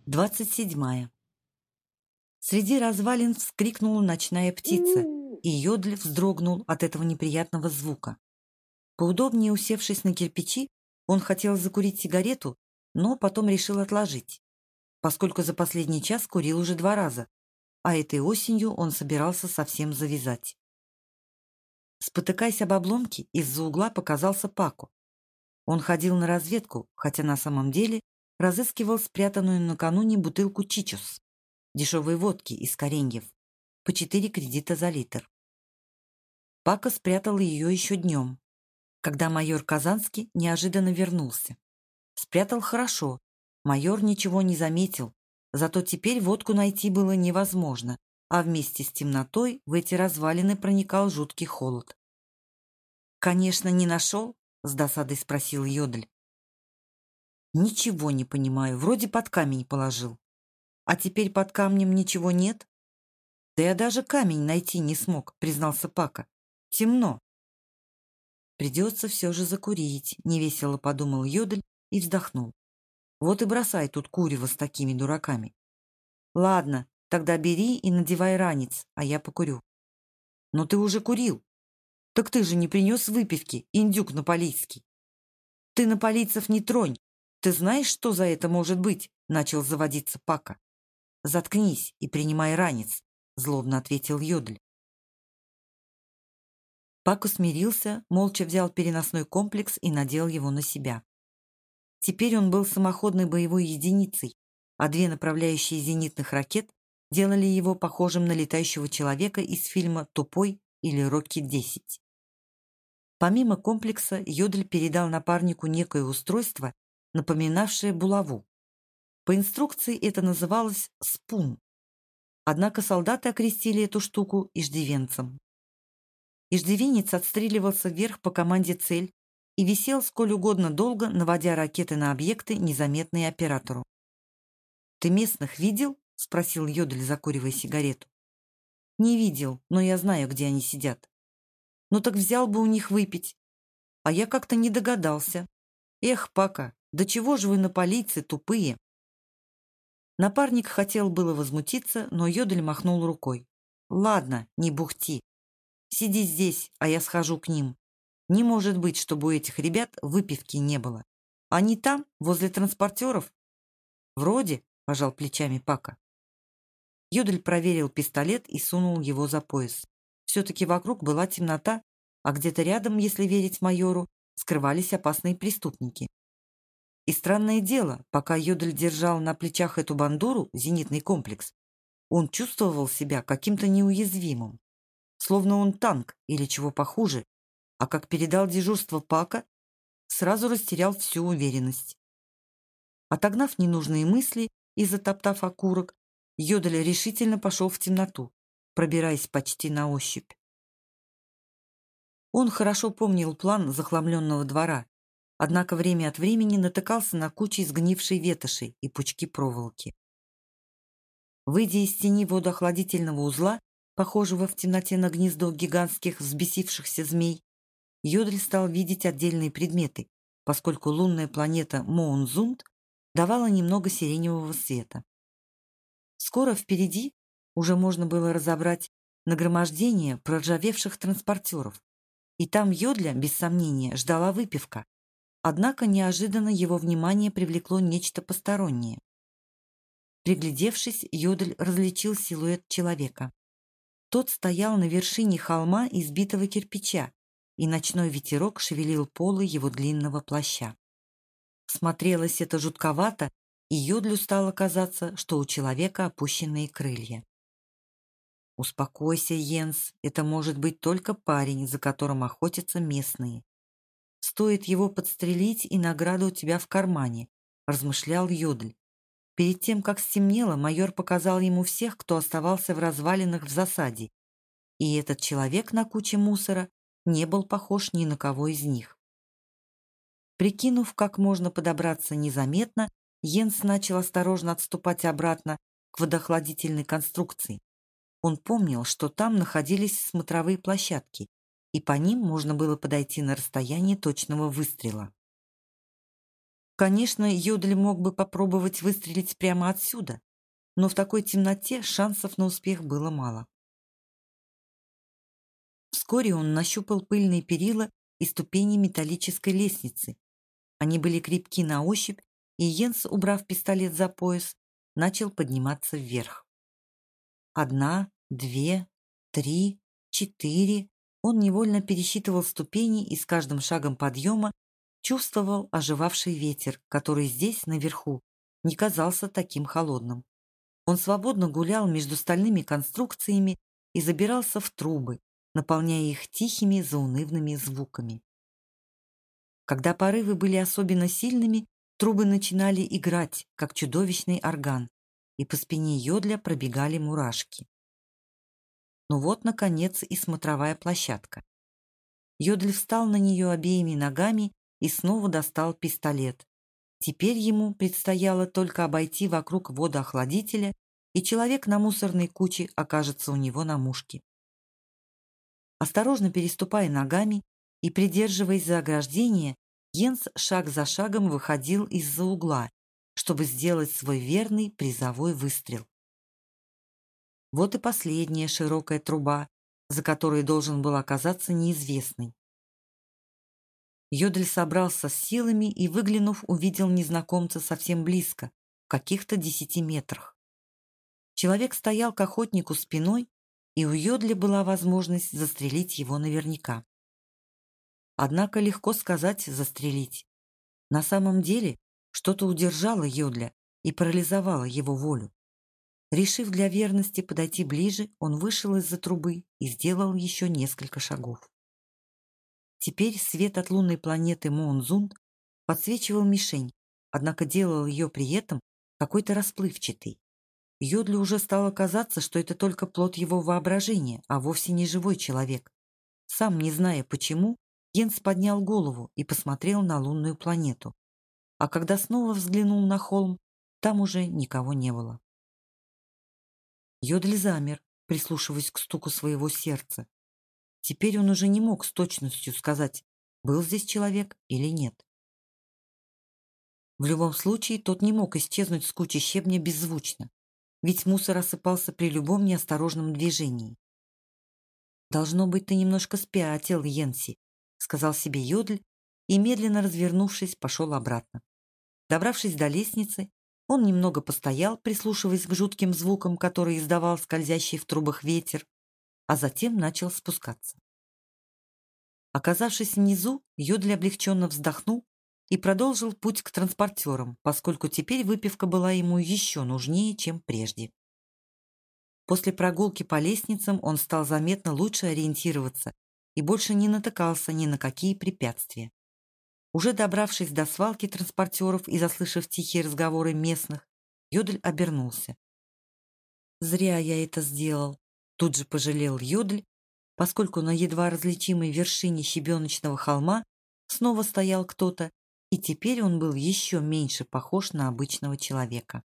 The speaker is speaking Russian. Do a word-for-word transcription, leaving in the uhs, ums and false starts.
Двадцать седьмая. Среди развалин вскрикнула ночная птица, и Йодль вздрогнул от этого неприятного звука. Поудобнее усевшись на кирпичи, он хотел закурить сигарету, но потом решил отложить, поскольку за последний час курил уже два раза, а этой осенью он собирался совсем завязать. Спотыкаясь об обломки, из-за угла показался Пако. Он ходил на разведку, хотя на самом деле разыскивал спрятанную накануне бутылку чичос, дешевой водки из кореньев, по четыре кредита за литр. Пако спрятал ее еще днем, когда майор Казанский неожиданно вернулся. Спрятал хорошо, майор ничего не заметил, зато теперь водку найти было невозможно, а вместе с темнотой в эти развалины проникал жуткий холод. «Конечно, не нашел?» — с досадой спросил Йодль. «Ничего не понимаю, вроде под камень положил. А теперь под камнем ничего нет?» «Да я даже камень найти не смог», — признался Пако. «Темно». «Придется все же закурить», — невесело подумал Йодль и вздохнул. «Вот и бросай тут курево с такими дураками. Ладно, тогда бери и надевай ранец, а я покурю». «Но ты уже курил». «Так ты же не принес выпивки, индюк наполийский». «Ты наполийцев не тронь. Ты знаешь, что за это может быть?» — начал заводиться Пако. «Заткнись и принимай ранец», — злобно ответил Йодль. Пако смирился, молча взял переносной комплекс и надел его на себя. Теперь он был самоходной боевой единицей, а две направляющие зенитных ракет делали его похожим на летающего человека из фильма «Тупой» или «Рокки-десять». Помимо комплекса, Йодль передал напарнику некое устройство, напоминавшее булаву. По инструкции это называлось «спун». Однако солдаты окрестили эту штуку иждивенцем. Иждивенец отстреливался вверх по команде «Цель» и висел сколь угодно долго, наводя ракеты на объекты, незаметные оператору. «Ты местных видел?» — спросил Йодль, закуривая сигарету. «Не видел, но я знаю, где они сидят». «Ну так взял бы у них выпить». «А я как-то не догадался». «Эх, Пако, да чего же вы наполийцы тупые?» Напарник хотел было возмутиться, но Йодль махнул рукой. «Ладно, не бухти. Сиди здесь, а я схожу к ним. Не может быть, чтобы у этих ребят выпивки не было. Они там, возле транспортеров?» «Вроде», — пожал плечами Пако. Йодль проверил пистолет и сунул его за пояс. Все-таки вокруг была темнота, а где-то рядом, если верить майору, скрывались опасные преступники. И странное дело, пока Йодль держал на плечах эту бандуру, зенитный комплекс, он чувствовал себя каким-то неуязвимым. Словно он танк или чего похуже, а как передал дежурство Пако, сразу растерял всю уверенность. Отогнав ненужные мысли и затоптав окурок, Йодль решительно пошел в темноту, пробираясь почти на ощупь. Он хорошо помнил план захламленного двора, однако время от времени натыкался на кучи сгнившей ветоши и пучки проволоки. Выйдя из тени водоохладительного узла, похожего в темноте на гнездо гигантских взбесившихся змей, Йодль стал видеть отдельные предметы, поскольку лунная планета Моонзунд давала немного сиреневого света. Скоро впереди уже можно было разобрать нагромождение проржавевших транспортеров, и там Йодля, без сомнения, ждала выпивка. Однако неожиданно его внимание привлекло нечто постороннее. Приглядевшись, Йодль различил силуэт человека. Тот стоял на вершине холма из битого кирпича, и ночной ветерок шевелил полы его длинного плаща. Смотрелось это жутковато, и Йодлю стало казаться, что у человека опущенные крылья. «Успокойся, Йенс, это может быть только парень, за которым охотятся местные. Стоит его подстрелить, и награда у тебя в кармане», — размышлял Йодль. Перед тем, как стемнело, майор показал ему всех, кто оставался в развалинах в засаде, и этот человек на куче мусора не был похож ни на кого из них. Прикинув, как можно подобраться незаметно, Йенс начал осторожно отступать обратно к водоохладительной конструкции. Он помнил, что там находились смотровые площадки, и по ним можно было подойти на расстояние точного выстрела. Конечно, Йодль мог бы попробовать выстрелить прямо отсюда, но в такой темноте шансов на успех было мало. Вскоре он нащупал пыльные перила и ступени металлической лестницы. Они были крепки на ощупь, и Йенс, убрав пистолет за пояс, начал подниматься вверх. Одна, две, три, четыре. Он невольно пересчитывал ступени и с каждым шагом подъема чувствовал оживавший ветер, который здесь, наверху, не казался таким холодным. Он свободно гулял между стальными конструкциями и забирался в трубы, наполняя их тихими заунывными звуками. Когда порывы были особенно сильными, трубы начинали играть, как чудовищный орган, и по спине Йодля пробегали мурашки. Ну вот, наконец, и смотровая площадка. Йодль встал на нее обеими ногами и снова достал пистолет. Теперь ему предстояло только обойти вокруг водоохладителя, и человек на мусорной куче окажется у него на мушке. Осторожно переступая ногами и придерживаясь за ограждение, Йенс шаг за шагом выходил из-за угла, чтобы сделать свой верный призовой выстрел. Вот и последняя широкая труба, за которой должен был оказаться неизвестный. Йодль собрался с силами и, выглянув, увидел незнакомца совсем близко, в каких-то десяти метрах. Человек стоял к охотнику спиной, и у Йодля была возможность застрелить его наверняка. Однако легко сказать «застрелить». На самом деле что-то удержало Йодля и парализовало его волю. Решив для верности подойти ближе, он вышел из-за трубы и сделал еще несколько шагов. Теперь свет от лунной планеты Моонзунд подсвечивал мишень, однако делал ее при этом какой-то расплывчатой. Йодлю уже стало казаться, что это только плод его воображения, а вовсе не живой человек. Сам не зная почему, Йенс поднял голову и посмотрел на лунную планету. А когда снова взглянул на холм, там уже никого не было. Йодль замер, прислушиваясь к стуку своего сердца. Теперь он уже не мог с точностью сказать, был здесь человек или нет. В любом случае, тот не мог исчезнуть с кучи щебня беззвучно, ведь мусор осыпался при любом неосторожном движении. «Должно быть, ты немножко спятил, Йенси», — сказал себе Йодль и, медленно развернувшись, пошел обратно. Добравшись до лестницы, он немного постоял, прислушиваясь к жутким звукам, которые издавал скользящий в трубах ветер, а затем начал спускаться. Оказавшись внизу, Йодль облегченно вздохнул и продолжил путь к транспортерам, поскольку теперь выпивка была ему еще нужнее, чем прежде. После прогулки по лестницам он стал заметно лучше ориентироваться и больше не натыкался ни на какие препятствия. Уже добравшись до свалки транспортеров и заслышав тихие разговоры местных, Йодль обернулся. «Зря я это сделал», — тут же пожалел Йодль, поскольку на едва различимой вершине щебеночного холма снова стоял кто-то, и теперь он был еще меньше похож на обычного человека.